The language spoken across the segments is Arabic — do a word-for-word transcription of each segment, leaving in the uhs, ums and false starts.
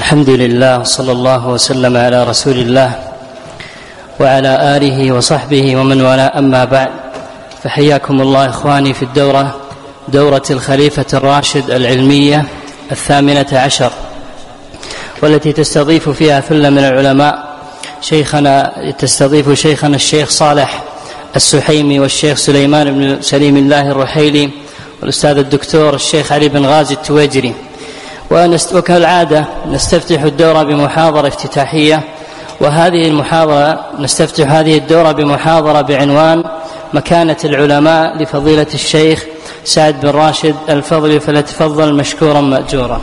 الحمد لله، صلى الله وسلم على رسول الله وعلى آله وصحبه ومن والاه، أما بعد، فحياكم الله إخواني في الدورة دورة الخليفة الراشد العلمية الثامنة عشر، والتي تستضيف فيها ثلة من العلماء. شيخنا تستضيف شيخنا الشيخ صالح السحيمي والشيخ سليمان بن سليم الله الرحيلي والأستاذ الدكتور الشيخ علي بن غازي التويجري. وكالعادة نستفتح الدورة بمحاضرة افتتاحية، وهذه المحاضرة نستفتح هذه الدورة بمحاضرة بعنوان مكانة العلماء لفضيلة الشيخ سعد بن راشد الفضلي، فليتفضل مشكورا مأجورا.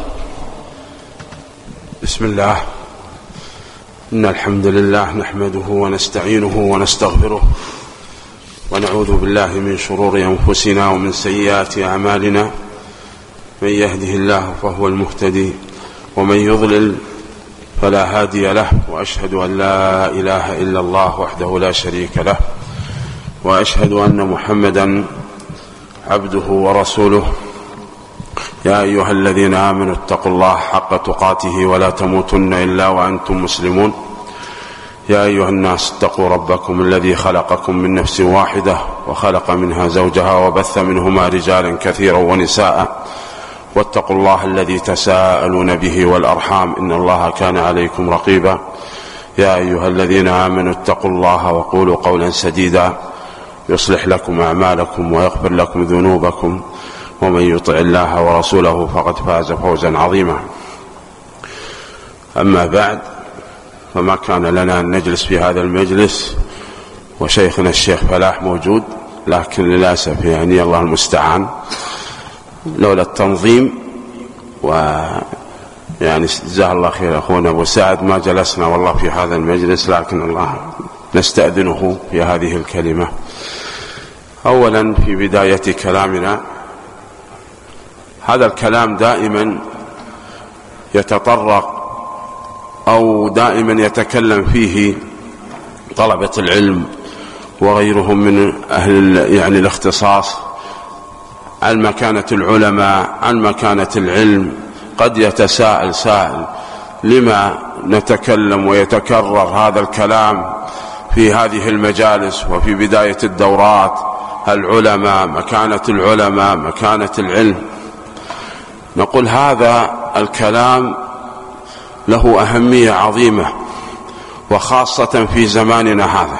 بسم الله، إن الحمد لله نحمده ونستعينه ونستغفره ونعوذ بالله من شرور أنفسنا ومن سيئات أعمالنا، من يهده الله فهو المهتدي ومن يضلل فلا هادي له، وأشهد أن لا إله إلا الله وحده لا شريك له، وأشهد أن محمدا عبده ورسوله. يا أيها الذين آمنوا اتقوا الله حق تقاته ولا تموتن إلا وأنتم مسلمون. يا أيها الناس اتقوا ربكم الذي خلقكم من نفس واحدة وخلق منها زوجها وبث منهما رجالا كثيرا ونساء، واتقوا الله الذي تساءلون به والأرحام، إن الله كان عليكم رقيبا. يا أيها الذين آمنوا اتقوا الله وقولوا قولا سديدا يصلح لكم أعمالكم ويغفر لكم ذنوبكم، ومن يطع الله ورسوله فقد فاز فوزا عظيما. أما بعد، فما كان لنا أن نجلس في هذا المجلس وشيخنا الشيخ فلاح موجود، لكن للأسف يعني الله المستعان، لولا التنظيم ويعني جزاه الله خير أخونا أبو سعد ما جلسنا والله في هذا المجلس، لكن الله نستأذنه في هذه الكلمة. أولا في بداية كلامنا، هذا الكلام دائما يتطرق أو دائما يتكلم فيه طلبة العلم وغيرهم من أهل يعني الاختصاص عن مكانة العلماء، عن مكانة العلم. قد يتساءل سائل لما نتكلم ويتكرر هذا الكلام في هذه المجالس وفي بداية الدورات؟ العلماء، مكانة العلماء، مكانة العلم. نقول هذا الكلام له أهمية عظيمة، وخاصة في زماننا هذا،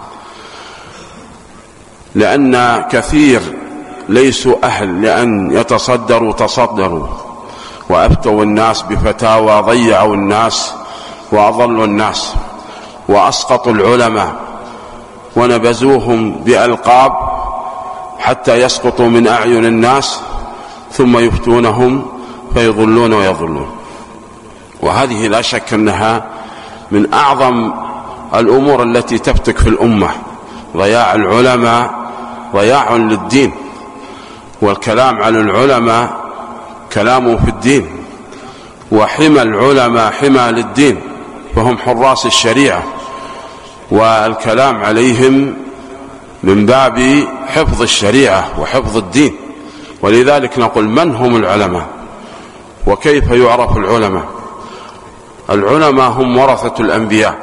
لأن كثير ليسوا أهل لأن يتصدروا تصدروا وأفتوا الناس بفتاوى، ضيعوا الناس وأضلوا الناس وأسقطوا العلماء ونبذوهم بألقاب حتى يسقطوا من أعين الناس، ثم يفتونهم فيضلون ويضلون. وهذه لا شك أنها من أعظم الأمور التي تفتك في الأمة. ضياع العلماء ضياع للدين، والكلام على العلماء كلام في الدين، وحمى العلماء حمى للدين، فهم حراس الشريعة، والكلام عليهم من باب حفظ الشريعة وحفظ الدين. ولذلك نقول من هم العلماء وكيف يعرف العلماء؟ العلماء هم ورثة الأنبياء،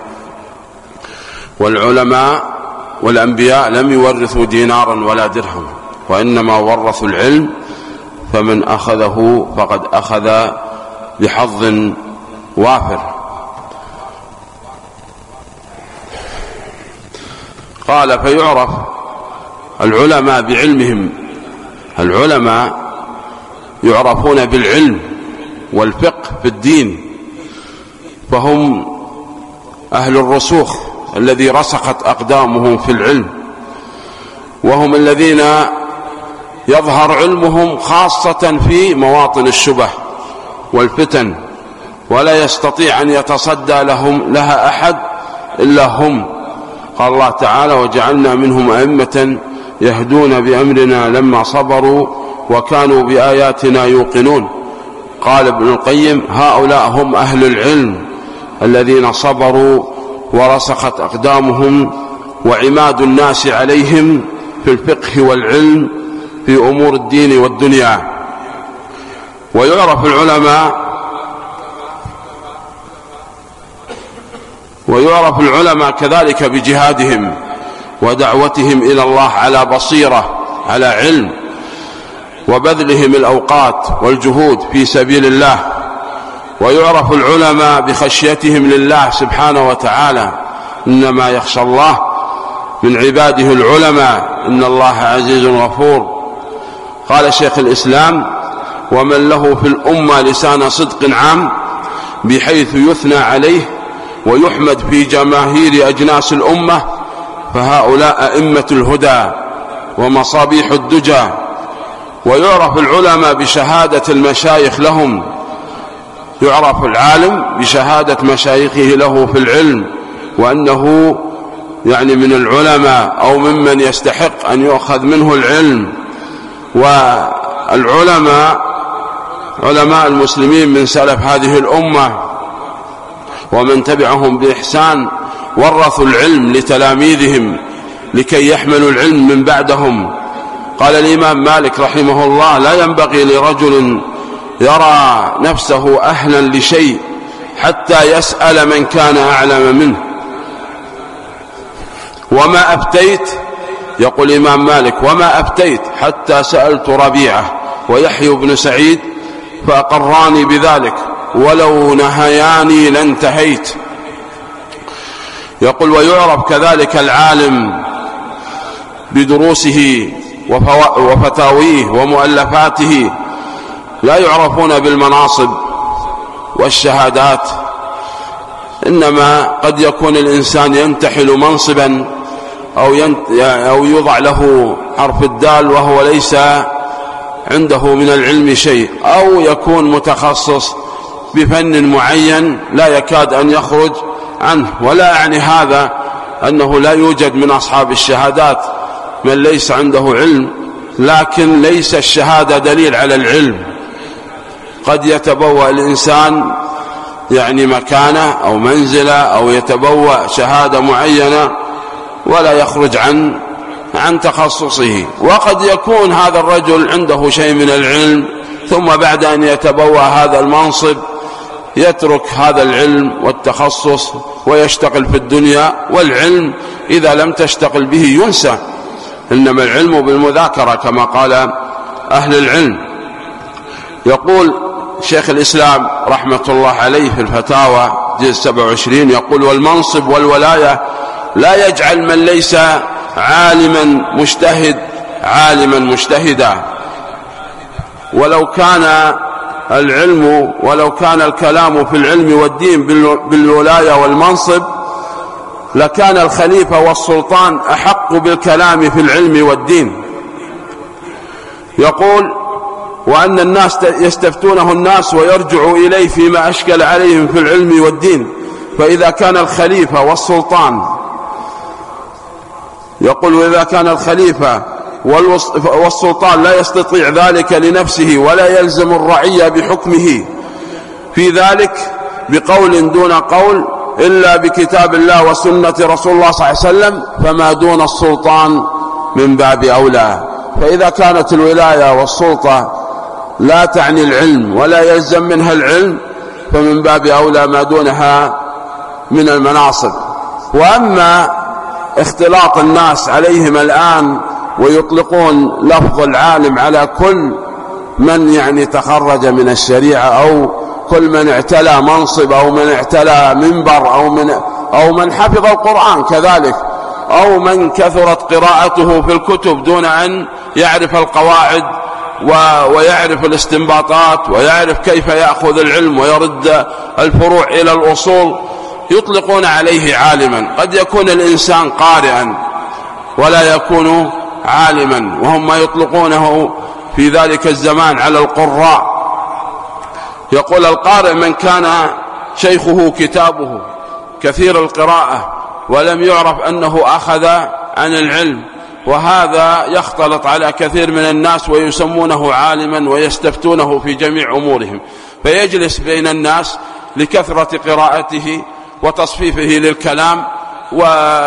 والعلماء والأنبياء لم يورثوا دينارا ولا درهم، وإنما ورثوا العلم، فمن أخذه فقد أخذ بحظ وافر. قال فيعرف العلماء بعلمهم. العلماء يعرفون بالعلم والفقه في الدين، فهم أهل الرسوخ الذي رسخت أقدامهم في العلم، وهم الذين يظهر علمهم خاصة في مواطن الشبه والفتن، ولا يستطيع أن يتصدى لهم لها أحد إلا هم. قال الله تعالى وجعلنا منهم أئمة يهدون بأمرنا لما صبروا وكانوا بآياتنا يوقنون. قال ابن القيم هؤلاء هم أهل العلم الذين صبروا ورسخت أقدامهم، وعماد الناس عليهم في الفقه والعلم في أمور الدين والدنيا. ويعرف العلماء ويعرف العلماء كذلك بجهادهم ودعوتهم إلى الله على بصيرة على علم، وبذلهم الأوقات والجهود في سبيل الله. ويعرف العلماء بخشيتهم لله سبحانه وتعالى، إنما يخشى الله من عباده العلماء، إن الله عزيز غفور. قال شيخ الإسلام: ومن له في الأمة لسان صدق عام بحيث يثنى عليه ويحمد في جماهير أجناس الأمة، فهؤلاء أئمة الهدى ومصابيح الدجى. ويعرف العلماء بشهادة المشايخ لهم، يعرف العالم بشهادة مشايخه له في العلم، وأنه يعني من العلماء أو ممن يستحق أن يؤخذ منه العلم. والعلماء علماء المسلمين من سلف هذه الأمة ومن تبعهم بإحسان ورثوا العلم لتلاميذهم لكي يحملوا العلم من بعدهم. قال الإمام مالك رحمه الله: لا ينبغي لرجل يرى نفسه أهلا لشيء حتى يسأل من كان أعلم منه. وما أفتيت، يقول الإمام مالك: وما أفتيت حتى سألت ربيعة ويحيى بن سعيد فأقراني بذلك، ولو نهياني لانتهيت. يقول: ويعرف كذلك العالم بدروسه وفتاويه ومؤلفاته، لا يعرفون بالمناصب والشهادات، إنما قد يكون الإنسان ينتحل منصبا أو يوضع له حرف الدال وهو ليس عنده من العلم شيء، أو يكون متخصص بفن معين لا يكاد أن يخرج عنه. ولا يعني هذا أنه لا يوجد من أصحاب الشهادات من ليس عنده علم، لكن ليس الشهادة دليل على العلم. قد يتبوأ الإنسان يعني مكانة أو منزلة أو يتبوأ شهادة معينة ولا يخرج عن عن تخصصه، وقد يكون هذا الرجل عنده شيء من العلم ثم بعد أن يتبوأ هذا المنصب يترك هذا العلم والتخصص ويشتغل في الدنيا. والعلم إذا لم تشتغل به ينسى، إنما العلم بالمذاكرة كما قال أهل العلم. يقول شيخ الإسلام رحمة الله عليه في الفتاوى جزء سبعة وعشرين، يقول: والمنصب والولاية لا يجعل من ليس عالما مجتهد عالما مجتهدا. ولو كان العلم ولو كان الكلام في العلم والدين بالولاية والمنصب لكان الخليفة والسلطان أحق بالكلام في العلم والدين. يقول: وأن الناس يستفتونه الناس ويرجعوا إليه فيما أشكل عليهم في العلم والدين، فإذا كان الخليفة والسلطان يقول وإذا كان الخليفة والسلطان لا يستطيع ذلك لنفسه ولا يلزم الرعية بحكمه في ذلك بقول دون قول إلا بكتاب الله وسنة رسول الله صلى الله عليه وسلم، فما دون السلطان من باب أولى. فإذا كانت الولاية والسلطة لا تعني العلم ولا يلزم منها العلم، فمن باب أولى ما دونها من المناصب. وأما اختلاط الناس عليهم الآن ويطلقون لفظ العالم على كل من يعني تخرج من الشريعة أو كل من اعتلى منصب أو من اعتلى منبر أو من, أو من حفظ القرآن كذلك، أو من كثرت قراءته في الكتب دون أن يعرف القواعد ويعرف الاستنباطات ويعرف كيف يأخذ العلم ويرد الفروع إلى الأصول، يطلقون عليه عالما. قد يكون الإنسان قارئا ولا يكون عالما، وهم ما يطلقونه في ذلك الزمان على القراء. يقول: القارئ من كان شيخه كتابه كثير القراءة ولم يعرف أنه أخذ عن العلم، وهذا يختلط على كثير من الناس ويسمونه عالما ويستفتونه في جميع أمورهم، فيجلس بين الناس لكثرة قراءته وتصفيفه للكلام و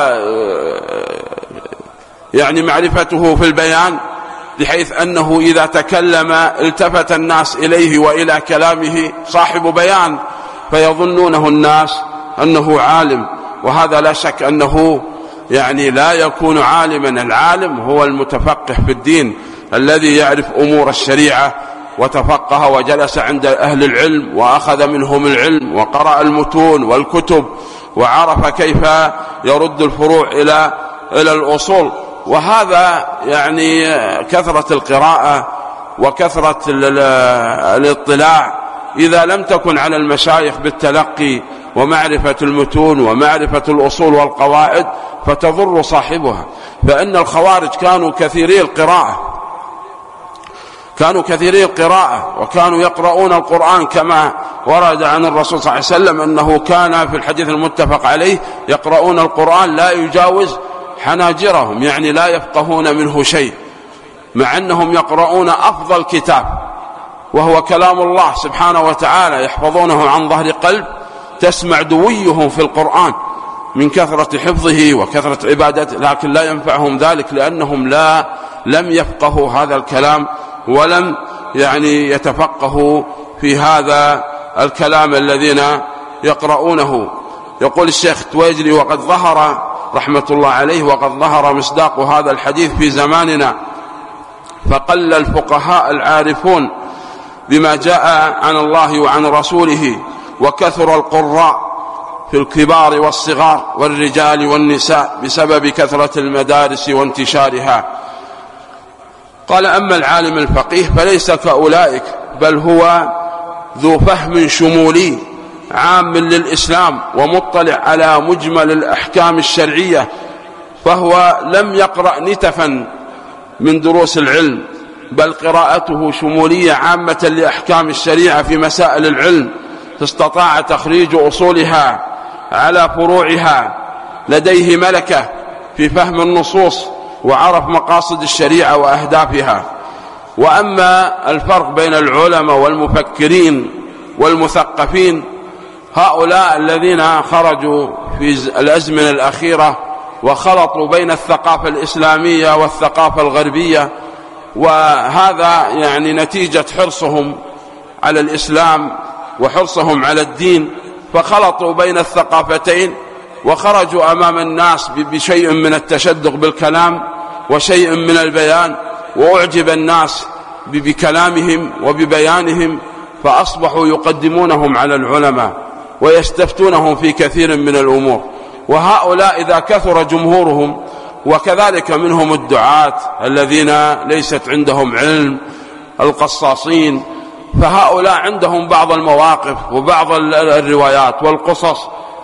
يعني معرفته في البيان، بحيث أنه إذا تكلم التفت الناس إليه وإلى كلامه صاحب بيان، فيظنونه الناس أنه عالم، وهذا لا شك أنه يعني لا يكون عالما. العالم هو المتفقه في الدين الذي يعرف أمور الشريعة وتفقه وجلس عند أهل العلم وأخذ منهم العلم وقرأ المتون والكتب وعرف كيف يرد الفروع إلى إلى الأصول. وهذا يعني كثرة القراءة وكثرة الاطلاع إذا لم تكن على المشايخ بالتلقي ومعرفة المتون ومعرفة الأصول والقواعد فتضر صاحبها. فإن الخوارج كانوا كثيري القراءة كانوا كثيري القراءة وكانوا يقرؤون القرآن كما ورد عن الرسول صلى الله عليه وسلم أنه كان في الحديث المتفق عليه يقرؤون القرآن لا يجاوز حناجرهم، يعني لا يفقهون منه شيء، مع أنهم يقرؤون أفضل كتاب وهو كلام الله سبحانه وتعالى، يحفظونه عن ظهر قلب، تسمع دويهم في القرآن من كثرة حفظه وكثرة عبادته، لكن لا ينفعهم ذلك لأنهم لا لم يفقهوا هذا الكلام ولم يعني يتفقهوا في هذا الكلام الذين يقرؤونه. يقول الشيخ تويجري: وقد ظهر رحمة الله عليه وقد ظهر مصداق هذا الحديث في زماننا، فقل الفقهاء العارفون بما جاء عن الله وعن رسوله، وكثر القراء في الكبار والصغار والرجال والنساء بسبب كثرة المدارس وانتشارها. قال: أما العالم الفقيه فليس كأولئك، بل هو ذو فهم شمولي عام للإسلام ومطلع على مجمل الأحكام الشرعية، فهو لم يقرأ نتفا من دروس العلم، بل قراءته شمولية عامة لأحكام الشريعة في مسائل العلم، فاستطاع تخريج أصولها على فروعها. لديه ملكة في فهم النصوص وعرف مقاصد الشريعة وأهدافها. وأما الفرق بين العلماء والمفكرين والمثقفين، هؤلاء الذين خرجوا في الأزمنة الأخيرة وخلطوا بين الثقافة الإسلامية والثقافة الغربية، وهذا يعني نتيجة حرصهم على الإسلام وحرصهم على الدين، فخلطوا بين الثقافتين وخرجوا أمام الناس بشيء من التشدق بالكلام وشيء من البيان، وأعجب الناس بكلامهم وببيانهم، فأصبحوا يقدمونهم على العلماء ويستفتونهم في كثير من الأمور. وهؤلاء إذا كثر جمهورهم، وكذلك منهم الدعاة الذين ليست عندهم علم، القصاصين، فهؤلاء عندهم بعض المواقف وبعض الروايات والقصص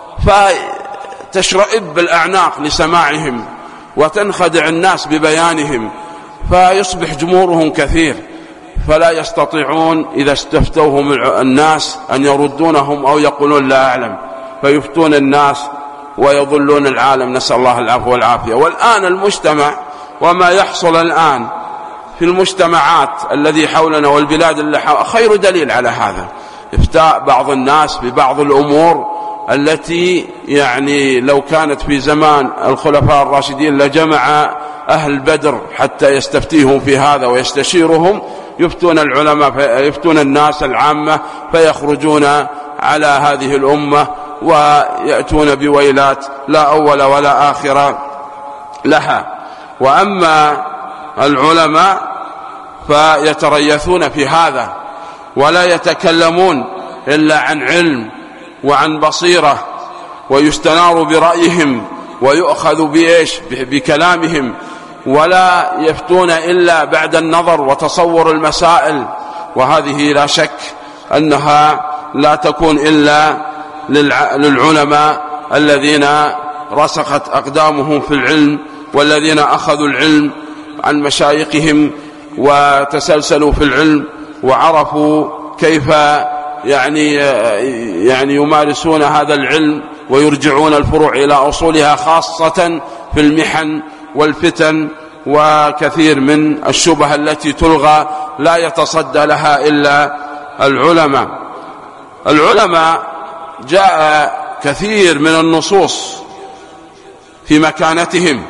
فتشرئب الأعناق لسماعهم وتنخدع الناس ببيانهم، فيصبح جمهورهم كثير، فلا يستطيعون إذا استفتوهم الناس أن يردونهم أو يقولون لا أعلم، فيفتون الناس ويضلون العالم، نسأل الله العفو والعافية. والآن المجتمع وما يحصل الآن في المجتمعات الذي حولنا والبلاد اللي حولنا خير دليل على هذا، إفتاء بعض الناس ببعض الأمور التي يعني لو كانت في زمان الخلفاء الراشدين لجمع أهل بدر حتى يستفتيهم في هذا ويستشيرهم، يفتون العلماء يفتون الناس العامة فيخرجون على هذه الأمة ويأتون بويلات لا أول ولا آخر لها. وأما العلماء فيتريثون في هذا ولا يتكلمون إلا عن علم وعن بصيرة، ويستنار برأيهم ويؤخذ بإيش بكلامهم، ولا يفتون إلا بعد النظر وتصور المسائل. وهذه لا شك أنها لا تكون إلا للعلماء الذين رسخت أقدامهم في العلم، والذين أخذوا العلم عن مشايخهم وتسلسلوا في العلم وعرفوا كيف يعني يعني يمارسون هذا العلم ويرجعون الفروع إلى أصولها، خاصة في المحن والفتن وكثير من الشبه التي تلغى لا يتصدى لها إلا العلماء. العلماء جاء كثير من النصوص في مكانتهم،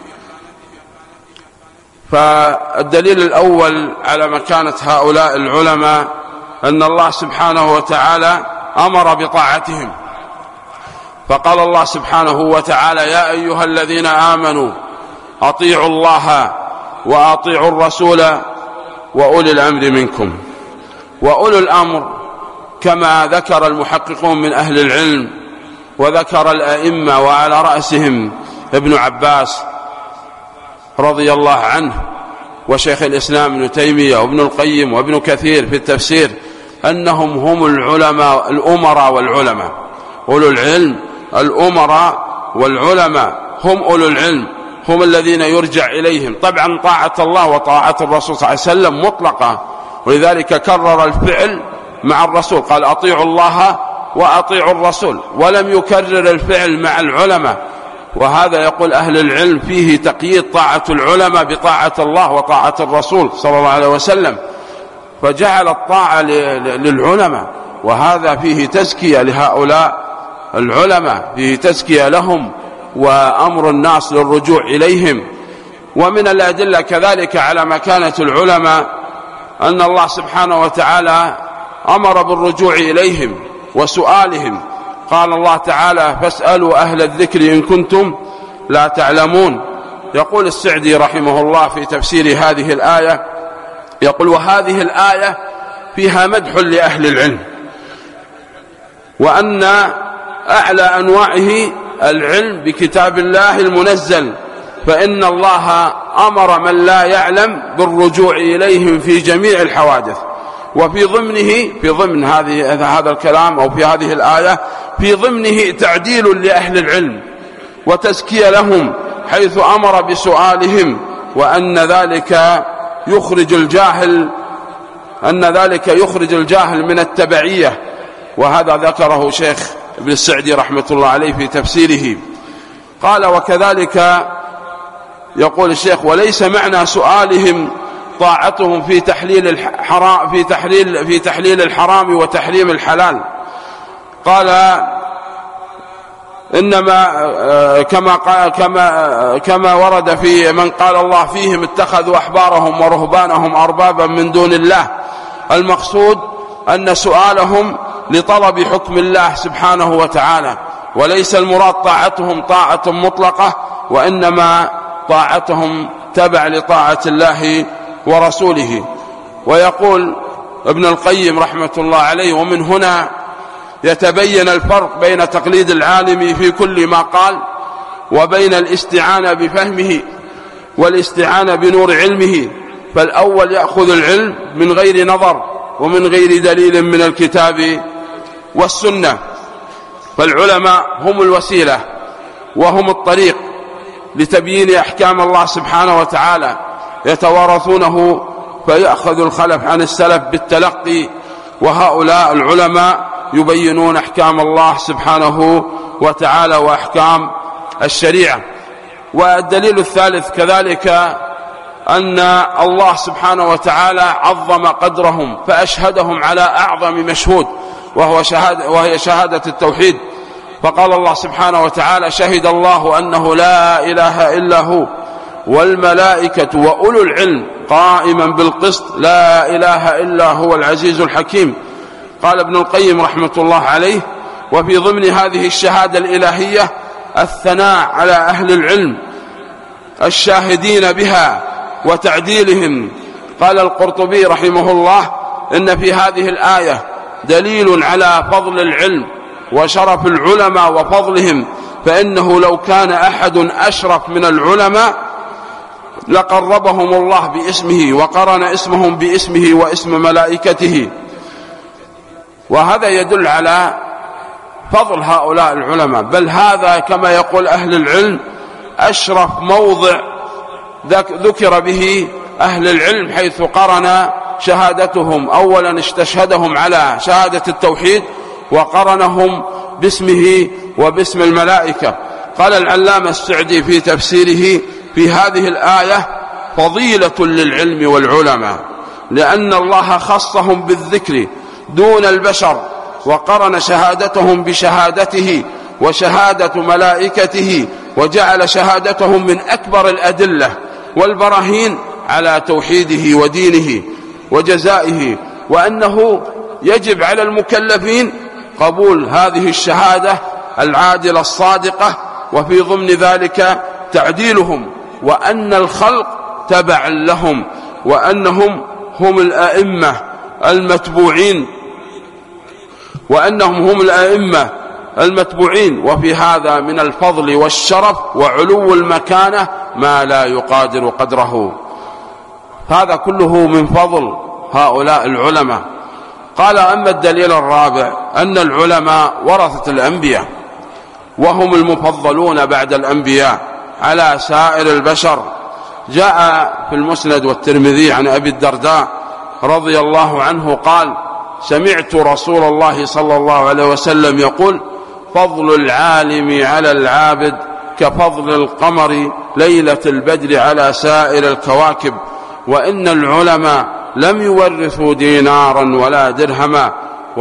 فالدليل الأول على مكانة هؤلاء العلماء أن الله سبحانه وتعالى أمر بطاعتهم، فقال الله سبحانه وتعالى: يا أيها الذين آمنوا أطيعوا الله وأطيعوا الرسول وأولي الأمر منكم. وأولي الأمر كما ذكر المحققون من أهل العلم وذكر الأئمة وعلى رأسهم ابن عباس رضي الله عنه وشيخ الإسلام ابن تيمية وابن القيم وابن كثير في التفسير، أنهم هم العلماء الأمراء والعلماء. أولو العلم الأمراء والعلماء هم أولو العلم، هم الذين يرجع إليهم. طبعا طاعة الله وطاعة الرسول صلى الله عليه وسلم مطلقة، ولذلك كرر الفعل مع الرسول، قال: أطيعوا الله وأطيعوا الرسول، ولم يكرر الفعل مع العلماء. وهذا يقول أهل العلم فيه تقييد طاعة العلماء بطاعة الله وطاعة الرسول صلى الله عليه وسلم، فجعل الطاعة للعلماء، وهذا فيه تزكية لهؤلاء العلماء، فيه تزكية لهم وأمر الناس للرجوع إليهم. ومن الأدلة كذلك على مكانة العلماء أن الله سبحانه وتعالى أمر بالرجوع إليهم وسؤالهم. قال الله تعالى: فاسألوا أهل الذكر إن كنتم لا تعلمون. يقول السعدي رحمه الله في تفسير هذه الآية، يقول: وهذه الآية فيها مدح لأهل العلم، وأن أعلى أنواعه العلم بكتاب الله المنزل، فإن الله أمر من لا يعلم بالرجوع إليهم في جميع الحوادث. وفي ضمنه في ضمن هذه هذا الكلام أو في هذه الآية في ضمنه تعديل لأهل العلم وتزكية لهم، حيث أمر بسؤالهم، وأن ذلك يخرج الجاهل أن ذلك يخرج الجاهل من التبعية. وهذا ذكره شيخ ابن السعدي رحمة الله عليه في تفسيره. قال: وكذلك يقول الشيخ: وليس معنى سؤالهم طاعتهم في تحليل الحرام في تحليل في تحليل الحرام وتحريم الحلال. قال: إنما كما كما كما ورد في من قال الله فيهم: اتخذوا أحبارهم ورهبانهم أربابا من دون الله. المقصود أن سؤالهم لطلب حكم الله سبحانه وتعالى، وليس المراد طاعتهم طاعة مطلقة، وإنما طاعتهم تبع لطاعة الله ورسوله. ويقول ابن القيم رحمة الله عليه: ومن هنا يتبين الفرق بين تقليد العالم في كل ما قال وبين الاستعانة بفهمه والاستعانة بنور علمه. فالأول يأخذ العلم من غير نظر ومن غير دليل من الكتاب والسنة، فالعلماء هم الوسيلة وهم الطريق لتبيين أحكام الله سبحانه وتعالى، يتوارثونه فيأخذ الخلف عن السلف بالتلقي، وهؤلاء العلماء يبينون أحكام الله سبحانه وتعالى وأحكام الشريعة. والدليل الثالث كذلك أن الله سبحانه وتعالى عظم قدرهم فأشهدهم على أعظم مشهود، وهو شهادة وهي شهادة التوحيد. فقال الله سبحانه وتعالى: شهد الله أنه لا إله إلا هو والملائكة وأولو العلم قائما بالقسط لا إله إلا هو العزيز الحكيم. قال ابن القيم رحمة الله عليه: وفي ضمن هذه الشهادة الإلهية الثناء على أهل العلم الشاهدين بها وتعديلهم. قال القرطبي رحمه الله: إن في هذه الآية دليل على فضل العلم وشرف العلماء وفضلهم، فإنه لو كان أحد أشرف من العلماء لقربهم الله باسمه وقرن اسمهم باسمه واسم ملائكته. وهذا يدل على فضل هؤلاء العلماء، بل هذا كما يقول أهل العلم أشرف موضع ذكر به أهل العلم، حيث قرن شهادتهم أولا استشهدهم على شهادة التوحيد وقرنهم باسمه وباسم الملائكة. قال العلامة السعدي في تفسيره في هذه الآية: فضيلة للعلم والعلماء، لأن الله خصهم بالذكر دون البشر، وقرن شهادتهم بشهادته وشهادة ملائكته، وجعل شهادتهم من أكبر الأدلة والبراهين على توحيده ودينه وجزائه، وأنه يجب على المكلفين قبول هذه الشهادة العادلة الصادقة، وفي ضمن ذلك تعديلهم، وأن الخلق تبع لهم، وأنهم هم الأئمة المتبوعين وأنهم هم الأئمة المتبوعين وفي هذا من الفضل والشرف وعلو المكانة ما لا يقادر قدره. هذا كله من فضل هؤلاء العلماء. قال: أما الدليل الرابع أن العلماء ورثة الأنبياء، وهم المفضلون بعد الأنبياء على سائر البشر. جاء في المسند والترمذي عن أبي الدرداء رضي الله عنه قال: سمعت رسول الله صلى الله عليه وسلم يقول: فضل العالم على العابد كفضل القمر ليلة البدر على سائر الكواكب، وإن العلماء لم يورثوا دينارا ولا درهما،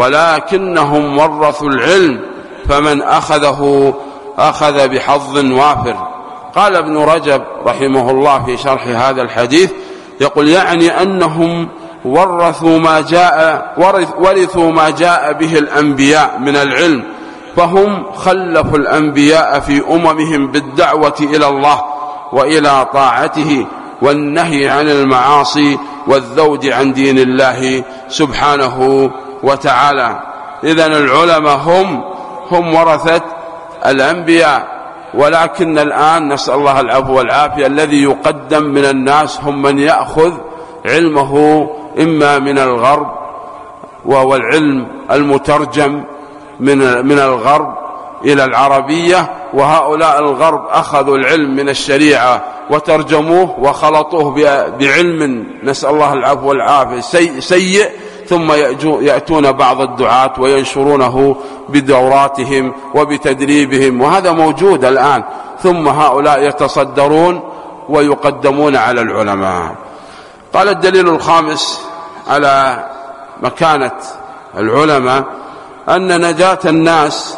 ولكنهم ورثوا العلم، فمن أخذه أخذ بحظ وافر. قال ابن رجب رحمه الله في شرح هذا الحديث يقول: يعني أنهم ورثوا ما جاء ورثوا ما جاء به الأنبياء من العلم، فهم خلفوا الأنبياء في أممهم بالدعوة إلى الله وإلى طاعته والنهي عن المعاصي والذود عن دين الله سبحانه وتعالى. إذن العلماء هم هم ورثة الأنبياء، ولكن الآن نسأل الله العفو والعافية الذي يقدم من الناس هم من يأخذ علمه إما من الغرب، وهو العلم المترجم من من الغرب إلى العربية، وهؤلاء الغرب أخذوا العلم من الشريعة وترجموه وخلطوه بعلم نسأل الله العفو والعافية سيء، ثم يأتون بعض الدعاة وينشرونه بدوراتهم وبتدريبهم، وهذا موجود الآن، ثم هؤلاء يتصدرون ويقدمون على العلماء. قال: الدليل الخامس على مكانة العلماء أن نجاة الناس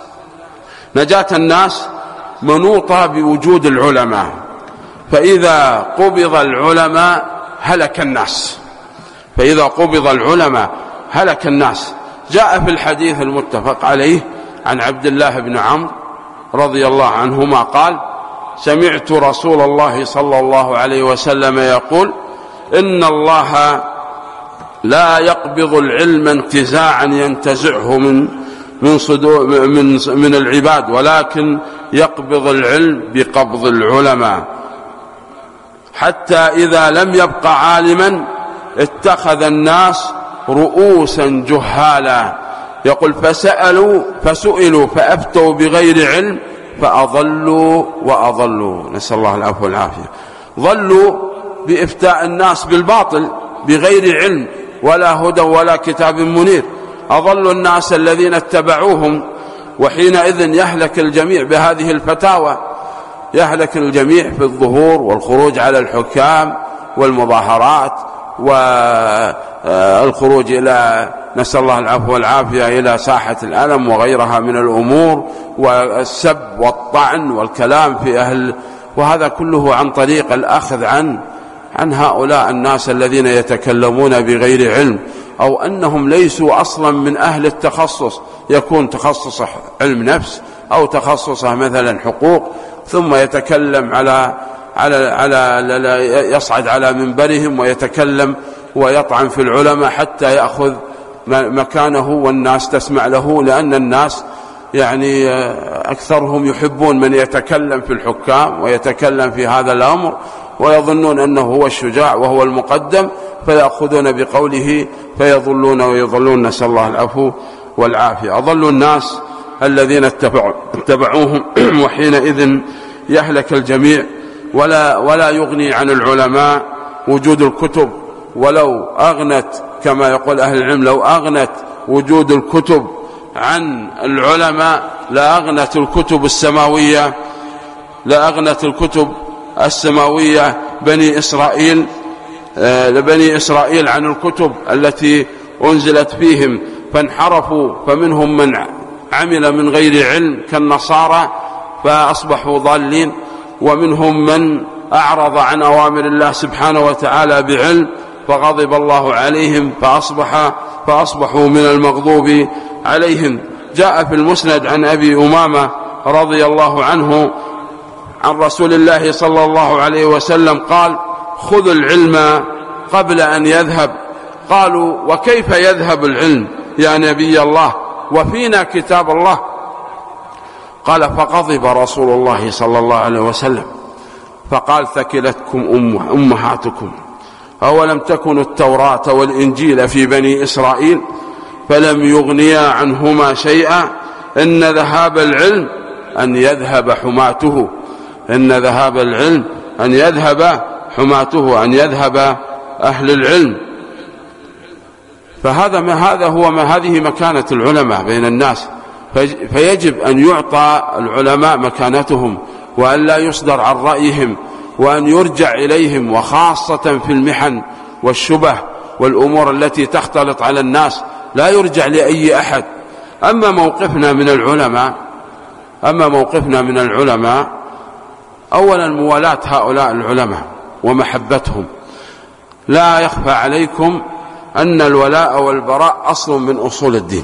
نجاة الناس منوطة بوجود العلماء، فإذا قبض العلماء هلك الناس فإذا قبض العلماء هلك الناس. جاء في الحديث المتفق عليه عن عبد الله بن عمرو رضي الله عنهما قال: سمعت رسول الله صلى الله عليه وسلم يقول: إن الله لا يقبض العلم انتزاعا ينتزعه من من صدور من من العباد، ولكن يقبض العلم بقبض العلماء، حتى إذا لم يبق عالما اتخذ الناس رؤوسا جهالا. يقول: فسألوا فسئلوا فأفتوا بغير علم فأضلوا وأضلوا، نسأل الله العفو والعافية. ضلوا بإفتاء الناس بالباطل بغير علم ولا هدى ولا كتاب منير. أضلوا الناس الذين اتبعوهم، وحينئذ يهلك الجميع بهذه الفتاوى، يهلك الجميع في الظهور والخروج على الحكام والمظاهرات والخروج إلى نسأل الله العفو والعافية إلى ساحة الألم وغيرها من الأمور، والسب والطعن والكلام في أهل، وهذا كله عن طريق الأخذ عن عن هؤلاء الناس الذين يتكلمون بغير علم، أو أنهم ليسوا أصلا من أهل التخصص، يكون تخصصه علم نفس أو تخصصه مثلا حقوق، ثم يتكلم على على على يصعد على منبرهم ويتكلم ويطعن في العلماء حتى يأخذ مكانه والناس تسمع له، لأن الناس يعني أكثرهم يحبون من يتكلم في الحكام ويتكلم في هذا الأمر، ويظنون أنه هو الشجاع وهو المقدم، فيأخذون بقوله فيضلون ويضلون، نسأل الله العفو والعافية. أضلوا الناس الذين اتبعوهم، وحينئذ يهلك الجميع. ولا, ولا يغني عن العلماء وجود الكتب، ولو أغنت كما يقول أهل العلم، لو أغنت وجود الكتب عن العلماء لأغنت الكتب السماوية لأغنت الكتب السماوية بني إسرائيل لبني إسرائيل عن الكتب التي أنزلت فيهم، فانحرفوا، فمنهم من عمل من غير علم كالنصارى فأصبحوا ضالين، ومنهم من أعرض عن أوامر الله سبحانه وتعالى بعلم فغضب الله عليهم فأصبح فأصبحوا من المغضوب عليهم. جاء في المسند عن أبي أمامة رضي الله عنه عن رسول الله صلى الله عليه وسلم قال: خذوا العلم قبل أن يذهب. قالوا: وكيف يذهب العلم يا نبي الله وفينا كتاب الله؟ قال: فغضب رسول الله صلى الله عليه وسلم فقال: ثكلتكم أمهاتكم، أولم تكن التوراة والإنجيل في بني إسرائيل فلم يغنيا عنهما شيئا، إن ذهاب العلم أن يذهب حماته، إن ذهاب العلم أن يذهب حماته، أن يذهب أهل العلم. فهذا ما هذا هو ما هذه مكانة العلماء بين الناس، فيجب أن يعطى العلماء مكانتهم، وأن لا يصدر عن رأيهم، وأن يرجع إليهم، وخاصة في المحن والشبه والأمور التي تختلط على الناس لا يرجع لأي أحد. أما موقفنا من العلماء أما موقفنا من العلماء أولا موالاة هؤلاء العلماء ومحبتهم. لا يخفى عليكم أن الولاء والبراء أصل من أصول الدين،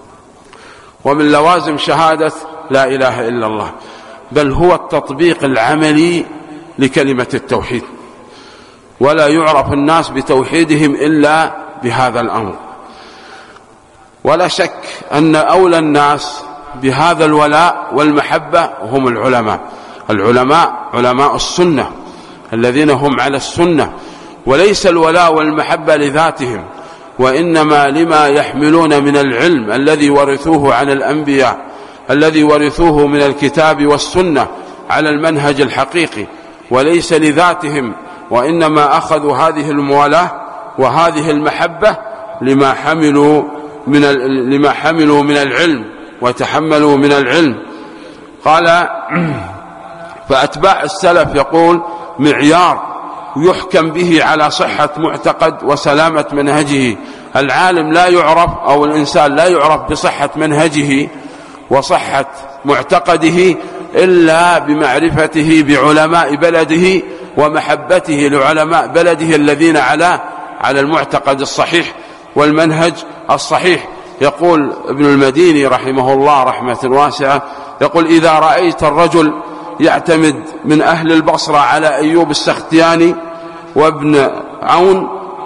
ومن لوازم شهادة لا إله إلا الله، بل هو التطبيق العملي لكلمة التوحيد، ولا يعرف الناس بتوحيدهم إلا بهذا الأمر. ولا شك أن أولى الناس بهذا الولاء والمحبة هم العلماء. العلماء علماء السنة الذين هم على السنة، وليس الولاء والمحبة لذاتهم، وإنما لما يحملون من العلم الذي ورثوه عن الأنبياء، الذي ورثوه من الكتاب والسنة على المنهج الحقيقي، وليس لذاتهم، وإنما أخذوا هذه الموالاة وهذه المحبة لما حملوا من لما حملوا من العلم وتحملوا من العلم. قال: فأتباع السلف يقول معيار يحكم به على صحة معتقد وسلامة منهجه. العالم لا يعرف أو الإنسان لا يعرف بصحة منهجه وصحة معتقده إلا بمعرفته بعلماء بلده ومحبته لعلماء بلده الذين على على المعتقد الصحيح والمنهج الصحيح. يقول ابن المديني رحمه الله رحمة واسعة، يقول: إذا رأيت الرجل يعتمد من أهل البصرة على أيوب السختياني وابن عون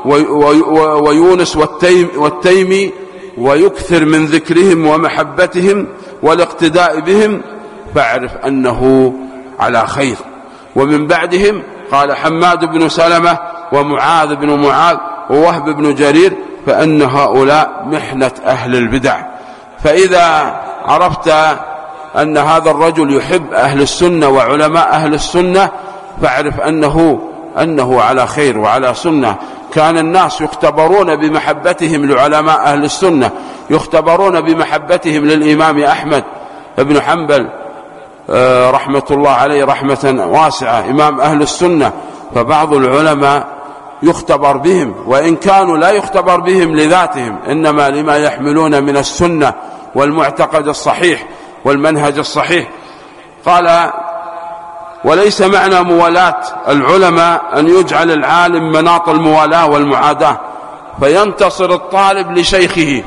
ويونس والتيمي ويكثر من ذكرهم ومحبتهم والاقتداء بهم، فاعرف أنه على خير. ومن بعدهم قال حماد بن سلمة ومعاذ بن معاذ ووهب بن جرير، فأن هؤلاء محنة أهل البدع. فإذا عرفت أن هذا الرجل يحب أهل السنة وعلماء أهل السنة، فاعرف أنه أنه على خير وعلى سنة. كان الناس يختبرون بمحبتهم لعلماء أهل السنة، يختبرون بمحبتهم للإمام أحمد بن حنبل رحمة الله عليه رحمة واسعة إمام أهل السنة. فبعض العلماء يختبر بهم، وإن كانوا لا يختبر بهم لذاتهم، إنما لما يحملون من السنة والمعتقد الصحيح والمنهج الصحيح. قال: وليس معنى موالاة العلماء أن يجعل العالم مناط الموالاة والمعاداة فينتصر الطالب لشيخه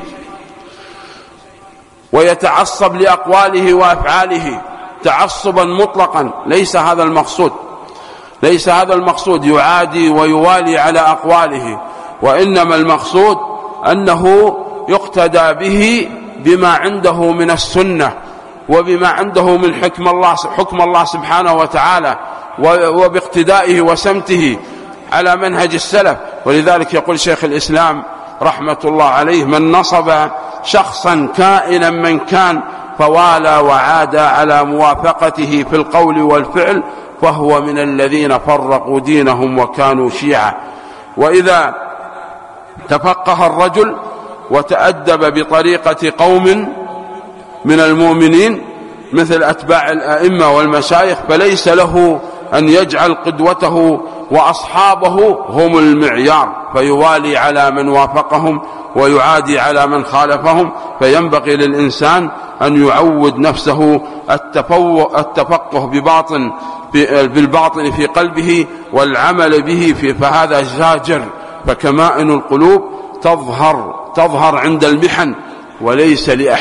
ويتعصب لأقواله وأفعاله تعصبا مطلقا. ليس هذا المقصود، ليس هذا المقصود يعادي ويوالي على أقواله، وإنما المقصود أنه يقتدى به بما عنده من السنة وبما عنده من حكم الله حكم الله سبحانه وتعالى، وباقتدائه وسمته على منهج السلف. ولذلك يقول شيخ الإسلام رحمة الله عليه: من نصب شخصا كائنا من كان فوالى وعادى على موافقته في القول والفعل فهو من الذين فرقوا دينهم وكانوا شيعا. وإذا تفقه الرجل وتأدب بطريقة قوم من المؤمنين مثل أتباع الأئمة والمشايخ، فليس له أن يجعل قدوته وأصحابه هم المعيار، فيوالي على من وافقهم ويعادي على من خالفهم. فينبغي للإنسان أن يعود نفسه التفقه بباطن بالباطن في قلبه والعمل به في فهذا زاجر. فكمائن القلوب تظهر تظهر عند المحن، وليس لأحد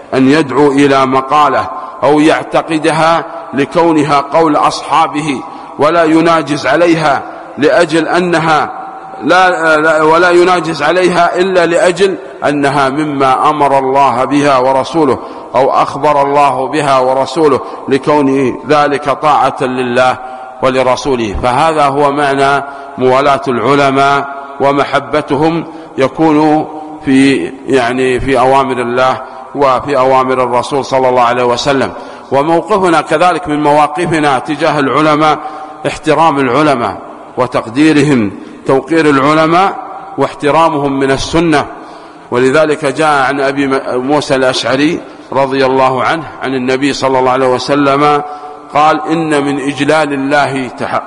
أن يدعو إلى مقالة أو يعتقدها لكونها قول أصحابه، ولا يناجز عليها لأجل أنها لا, لا ولا يناجز عليها إلا لأجل أنها مما أمر الله بها ورسوله أو أخبر الله بها ورسوله، لكون ذلك طاعة لله ولرسوله. فهذا هو معنى موالاة العلماء ومحبتهم، يكون في يعني في أوامر الله وفي أوامر الرسول صلى الله عليه وسلم. وموقفنا كذلك من مواقفنا تجاه العلماء احترام العلماء وتقديرهم، توقير العلماء واحترامهم من السنة. ولذلك جاء عن أبي موسى الأشعري رضي الله عنه عن النبي صلى الله عليه وسلم قال: إن من إجلال الله تح...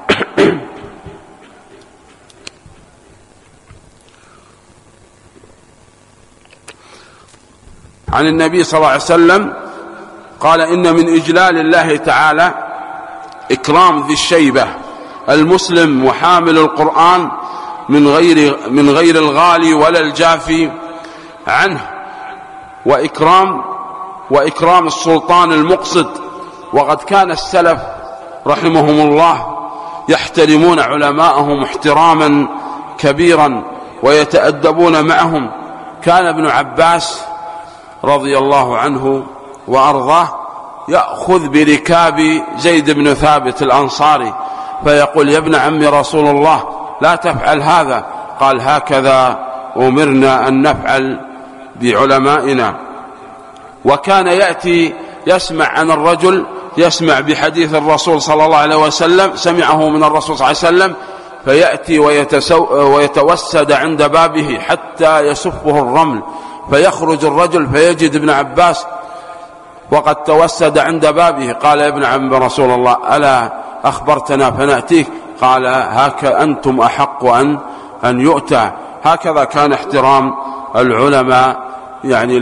عن النبي صلى الله عليه وسلم قال: إن من إجلال الله تعالى إكرام ذي الشيبة المسلم وحامل القرآن من غير من غير الغالي ولا الجافي عنه، وإكرام وإكرام السلطان المقصد. وقد كان السلف رحمهم الله يحترمون علماءهم احتراما كبيرا ويتأدبون معهم. كان ابن عباس رضي الله عنه وأرضاه يأخذ بركاب زيد بن ثابت الأنصاري فيقول: يا ابن عم رسول الله لا تفعل هذا. قال: هكذا أمرنا أن نفعل بعلمائنا. وكان يأتي يسمع عن الرجل، يسمع بحديث الرسول صلى الله عليه وسلم، سمعه من الرسول صلى الله عليه وسلم، فيأتي ويتوسد عند بابه حتى يسفه الرمل، فيخرج الرجل فيجد ابن عباس وقد توسد عند بابه. قال: يا ابن عم رسول الله ألا أخبرتنا فنأتيك؟ قال: هاك أنتم أحق أن أن يؤتى. هكذا كان احترام العلماء يعني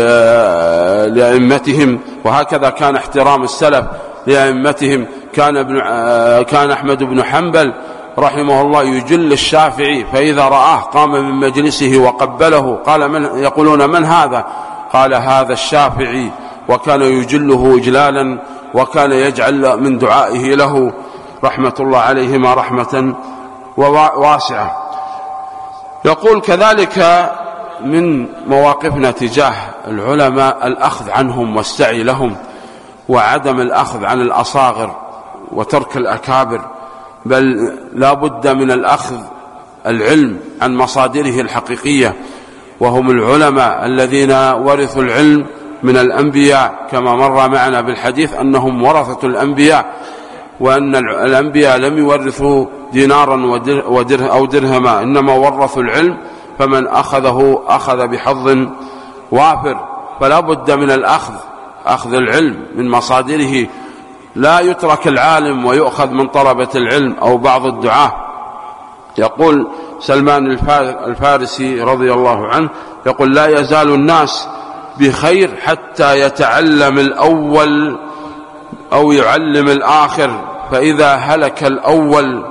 لأئمتهم، وهكذا كان احترام السلف لأئمتهم. كان ابن كان أحمد بن حنبل رحمه الله يجل الشافعي، فإذا رآه قام من مجلسه وقبله. قال: من يقولون من هذا؟ قال: هذا الشافعي. وكان يجله إجلالا، وكان يجعل من دعائه له رحمة الله عليهما رحمة واسعة. يقول كذلك من مواقفنا تجاه العلماء الأخذ عنهم والسعي لهم، وعدم الأخذ عن الأصاغر وترك الأكابر، بل لا بد من الأخذ العلم عن مصادره الحقيقية، وهم العلماء الذين ورثوا العلم من الأنبياء، كما مر معنا بالحديث أنهم ورثة الأنبياء، وأن الأنبياء لم يورثوا دينارا ودره أو درهما، إنما ورثوا العلم، فمن أخذه أخذ بحظ وافر. فلا بد من الأخذ، أخذ العلم من مصادره، لا يترك العالم ويؤخذ من طلبة العلم أو بعض الدعاة. يقول سلمان الفارسي رضي الله عنه، يقول: لا يزال الناس بخير حتى يتعلم الأول أو يعلم الآخر، فإذا هلك الأول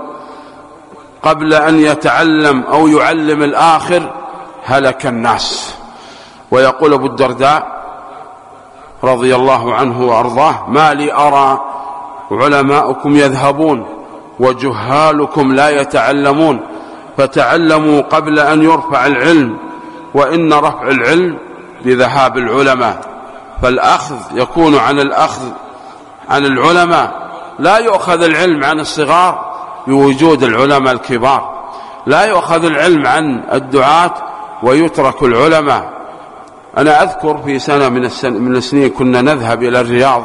قبل أن يتعلم أو يعلم الآخر هلك الناس. ويقول أبو الدرداء رضي الله عنه وأرضاه: ما لي أرى علماؤكم يذهبون وجهالكم لا يتعلمون، فتعلموا قبل أن يرفع العلم، وإن رفع العلم بذهاب العلماء. فالأخذ يكون عن الأخذ عن العلماء، لا يؤخذ العلم عن الصغار بوجود العلماء الكبار، لا يؤخذ العلم عن الدعاة ويترك العلماء. أنا أذكر في سنة من, السن من السنين كنا نذهب إلى الرياض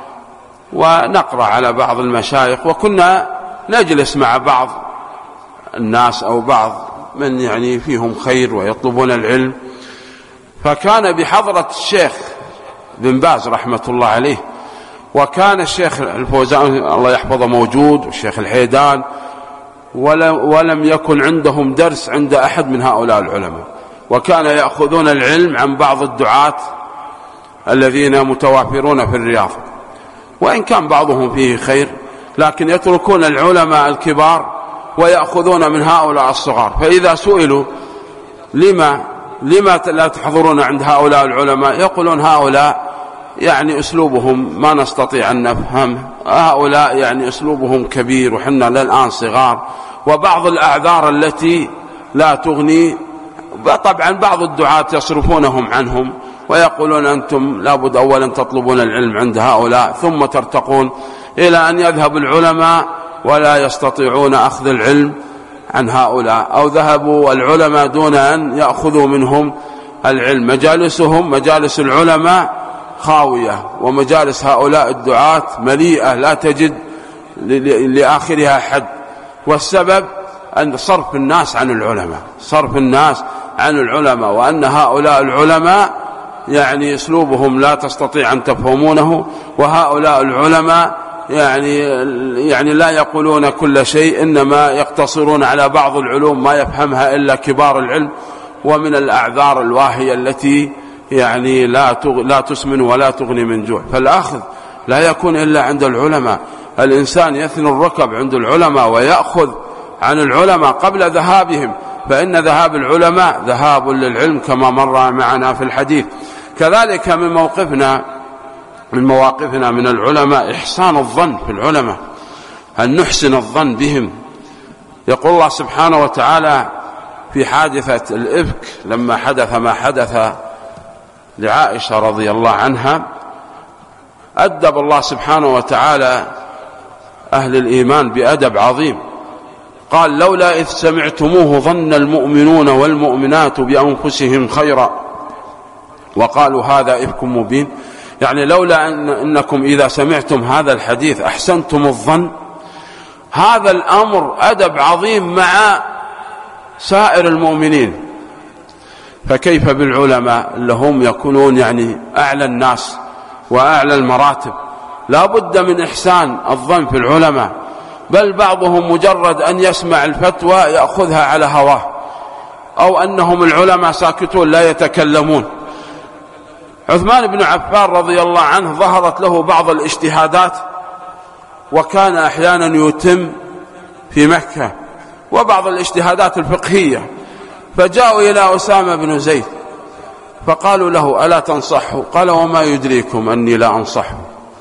ونقرأ على بعض المشايخ، وكنا نجلس مع بعض الناس أو بعض من يعني فيهم خير ويطلبون العلم. فكان بحضرة الشيخ بن باز رحمة الله عليه، وكان الشيخ الفوزان الله يحفظه موجود، والشيخ الحيدان، ولم يكن عندهم درس عند أحد من هؤلاء العلماء، وكان يأخذون العلم عن بعض الدعاة الذين متوافرون في الرياض، وإن كان بعضهم فيه خير، لكن يتركون العلماء الكبار ويأخذون من هؤلاء الصغار. فإذا سئلوا لما لما لا تحضرون عند هؤلاء العلماء؟ يقولون هؤلاء يعني أسلوبهم ما نستطيع أن نفهم، هؤلاء يعني أسلوبهم كبير وحنا للآن صغار، وبعض الأعذار التي لا تغني. طبعا بعض الدعاة يصرفونهم عنهم ويقولون أنتم لابد أولا تطلبون العلم عند هؤلاء ثم ترتقون إلى أن يذهب العلماء ولا يستطيعون أخذ العلم عن هؤلاء، أو ذهبوا العلماء دون أن يأخذوا منهم العلم. مجالسهم مجالس العلماء خاوية، ومجالس هؤلاء الدعاة مليئة لا تجد لآخرها حد. والسبب أن صرف الناس عن العلماء، صرف الناس عن العلماء، وأن هؤلاء العلماء يعني أسلوبهم لا تستطيع أن تفهمونه، وهؤلاء العلماء يعني يعني لا يقولون كل شيء، إنما يقتصرون على بعض العلوم ما يفهمها إلا كبار العلم. ومن الأعذار الواهية التي يعني لا لا تسمن ولا تغني من جوع. فالأخذ لا يكون إلا عند العلماء، الإنسان يثني الركب عند العلماء ويأخذ عن العلماء قبل ذهابهم، فإن ذهاب العلماء ذهاب للعلم كما مر معنا في الحديث. كذلك من موقفنا من مواقفنا من العلماء إحسان الظن في العلماء، أن نحسن الظن بهم. يقول الله سبحانه وتعالى في حادثة الإفك لما حدث ما حدث لعائشة رضي الله عنها، أدب الله سبحانه وتعالى أهل الإيمان بأدب عظيم. قال لولا إذ سمعتموه ظن المؤمنون والمؤمنات بأنفسهم خيرا وقالوا هذا إفك مبين. يعني لولا أن إنكم إذا سمعتم هذا الحديث أحسنتم الظن. هذا الأمر أدب عظيم مع سائر المؤمنين، فكيف بالعلماء اللي هم يكونون يعني أعلى الناس وأعلى المراتب؟ لا بد من إحسان الظن في العلماء، بل بعضهم مجرد أن يسمع الفتوى يأخذها على هواه، أو أنهم العلماء ساكتون لا يتكلمون. عثمان بن عفان رضي الله عنه ظهرت له بعض الاجتهادات، وكان أحيانا يتم في مكة، وبعض الاجتهادات الفقهية، فجاءوا إلى أسامة بن زيد فقالوا له ألا تنصحه؟ قال وما يدريكم أني لا أنصحه.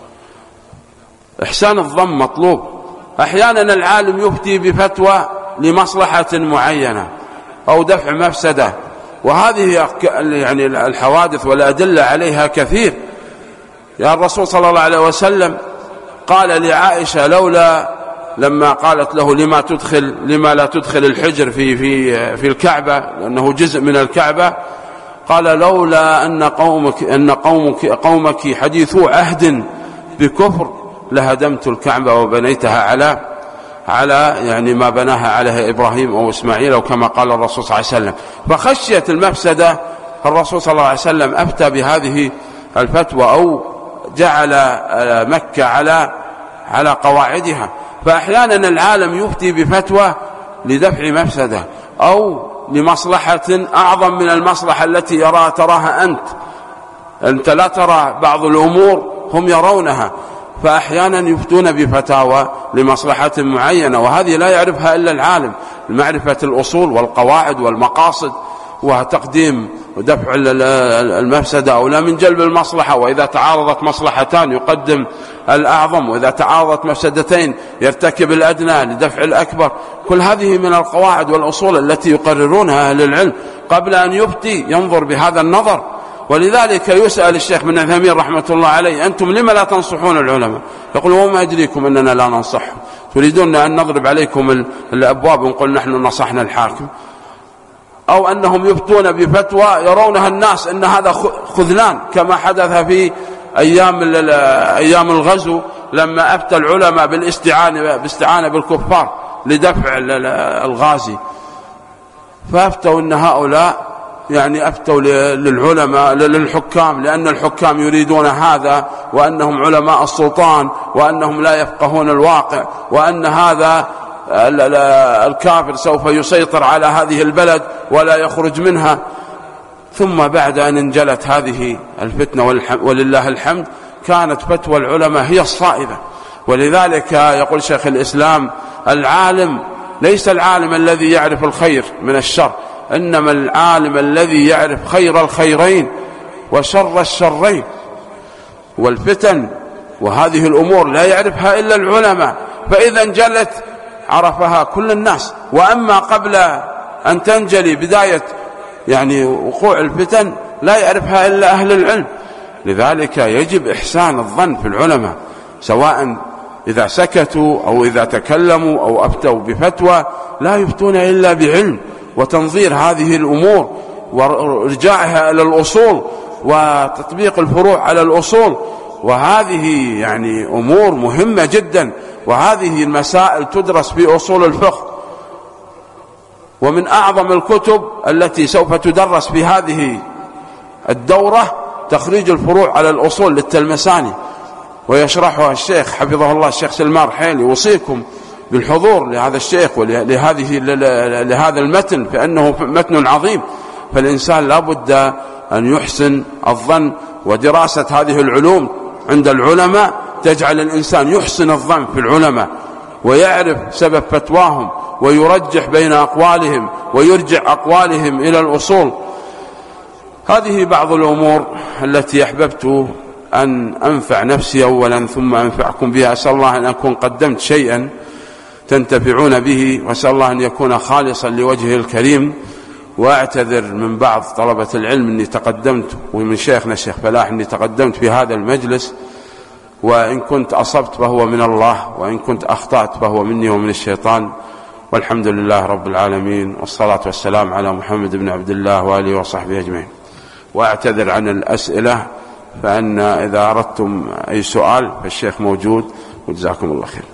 إحسان الظن مطلوب. أحيانا العالم يفتي بفتوى لمصلحة معينة أو دفع مفسدة، وهذه يعني الحوادث والأدلة عليها كثير. يا الرسول صلى الله عليه وسلم قال لعائشة لولا لما قالت له لما تدخل لما لا تدخل الحجر في في في الكعبة لأنه جزء من الكعبة، قال لولا أن قومك أن قومك قومك حديثو عهد بكفر لهدمت الكعبة وبنيتها على على يعني ما بناها عليها إبراهيم أو إسماعيل، أو كما قال الرسول صلى الله عليه وسلم. فخشية المفسدة الرسول صلى الله عليه وسلم أفتى بهذه الفتوى، أو جعل مكة على على قواعدها. فأحيانا العالم يفتي بفتوى لدفع مفسدة أو لمصلحة أعظم من المصلحة التي يرى تراها أنت أنت لا ترى بعض الأمور هم يرونها، فأحيانا يفتون بفتاوى لمصلحة معينة، وهذه لا يعرفها إلا العالم، معرفة الأصول والقواعد والمقاصد وتقديم ودفع المفسدة أو لا من جلب المصلحة. وإذا تعارضت مصلحتان يقدم الأعظم، وإذا تعارضت مفسدتين يرتكب الأدنى لدفع الأكبر. كل هذه من القواعد والأصول التي يقررونها أهل العلم. قبل أن يفتي ينظر بهذا النظر. ولذلك يسأل الشيخ بن عثيمين رحمة الله عليه أنتم لما لا تنصحون العلماء؟ يقول وما يدريكم أننا لا ننصحهم؟ تريدون أن نضرب عليكم الأبواب ونقول نحن نصحنا الحاكم؟ أو أنهم يفتون بفتوى يرونها الناس أن هذا خذلان، كما حدث في أيام أيام الغزو لما أفتى العلماء بالاستعانة باستعانة بالكفار لدفع الغازي، فأفتوا أن هؤلاء يعني أفتوا للعلماء للحكام، لأن الحكام يريدون هذا، وأنهم علماء السلطان، وأنهم لا يفقهون الواقع، وأن هذا الكافر سوف يسيطر على هذه البلد ولا يخرج منها. ثم بعد أن انجلت هذه الفتنة ولله الحمد كانت فتوى العلماء هي الصائبة. ولذلك يقول شيخ الإسلام العالم ليس العالم الذي يعرف الخير من الشر، إنما العالم الذي يعرف خير الخيرين وشر الشرين والفتن، وهذه الأمور لا يعرفها إلا العلماء، فإذا انجلت عرفها كل الناس. وأما قبل أن تنجلي بداية يعني وقوع الفتن لا يعرفها إلا أهل العلم. لذلك يجب إحسان الظن في العلماء، سواء إذا سكتوا أو إذا تكلموا أو أفتوا بفتوى لا يفتون إلا بعلم وتنظير هذه الأمور وارجاعها إلى الأصول وتطبيق الفروع على الأصول. وهذه يعني أمور مهمة جدا، وهذه المسائل تدرس في أصول الفقه. ومن أعظم الكتب التي سوف تدرس في هذه الدورة تخريج الفروع على الأصول للتلمساني، ويشرحها الشيخ حفظه الله الشيخ سلمان رحيلي. أوصيكم بالحضور لهذا الشيخ ولهذه لهذا المتن، فإنه متن عظيم، فالإنسان لا بد أن يحسن الظن. ودراسة هذه العلوم عند العلماء تجعل الإنسان يحسن الظن في العلماء ويعرف سبب فتواهم ويرجح بين أقوالهم ويرجع أقوالهم إلى الأصول. هذه بعض الأمور التي أحببت أن أنفع نفسي أولا ثم أنفعكم بها. أسأل الله أن أكون قدمت شيئا تنتفعون به، وأسأل الله أن يكون خالصا لوجهه الكريم. وأعتذر من بعض طلبة العلم أني تقدمت، ومن شيخنا الشيخ فلاح أني تقدمت في هذا المجلس، وإن كنت أصبت فهو من الله، وإن كنت أخطأت فهو مني ومن الشيطان. والحمد لله رب العالمين، والصلاة والسلام على محمد بن عبد الله وآله وصحبه أجمعين. وأعتذر عن الأسئلة، فأن إذا أردتم أي سؤال فالشيخ موجود، وجزاكم الله خير.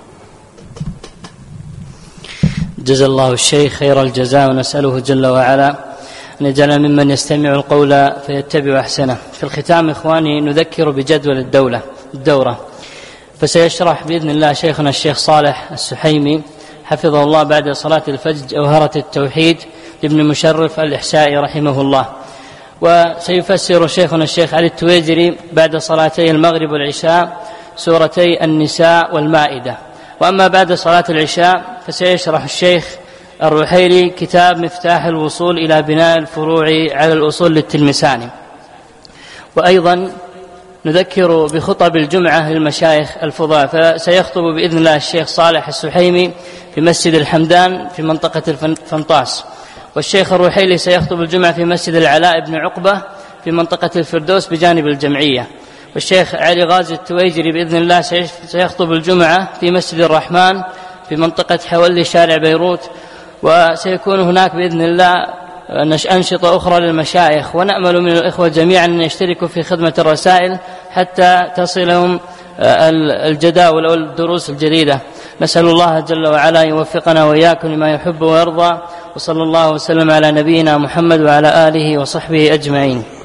جزا الله الشيخ خير الجزاء، ونسأله جل وعلا أن يجعل ممن يستمع القول فيتبع أحسنه. في الختام إخواني نذكر بجدول الدولة الدورة، فسيشرح بإذن الله شيخنا الشيخ صالح السحيمي حفظه الله بعد صلاة الفجر جوهرة التوحيد لابن مشرف الإحسائي رحمه الله، وسيفسر شيخنا الشيخ علي التويجري بعد صلاتي المغرب والعشاء سورتي النساء والمائدة. وأما بعد صلاة العشاء فسيشرح الشيخ الرحيلي كتاب مفتاح الوصول إلى بناء الفروع على الأصول للتلمساني. وأيضا نذكر بخطب الجمعة للمشايخ الفضلاء، فسيخطب بإذن الله الشيخ صالح السحيمي في مسجد الحمدان في منطقة الفنطاس، والشيخ الرحيلي سيخطب الجمعة في مسجد العلاء بن عقبة في منطقة الفردوس بجانب الجمعية، والشيخ علي غازي التويجري بإذن الله سيخطب الجمعة في مسجد الرحمن في منطقة حولي شارع بيروت. وسيكون هناك بإذن الله أنشطة أخرى للمشايخ، ونأمل من الإخوة جميعا أن يشتركوا في خدمة الرسائل حتى تصلهم الجداول أو الدروس الجديدة. نسأل الله جل وعلا يوفقنا وإياكم لما يحب ويرضى، وصلى الله وسلم على نبينا محمد وعلى آله وصحبه أجمعين.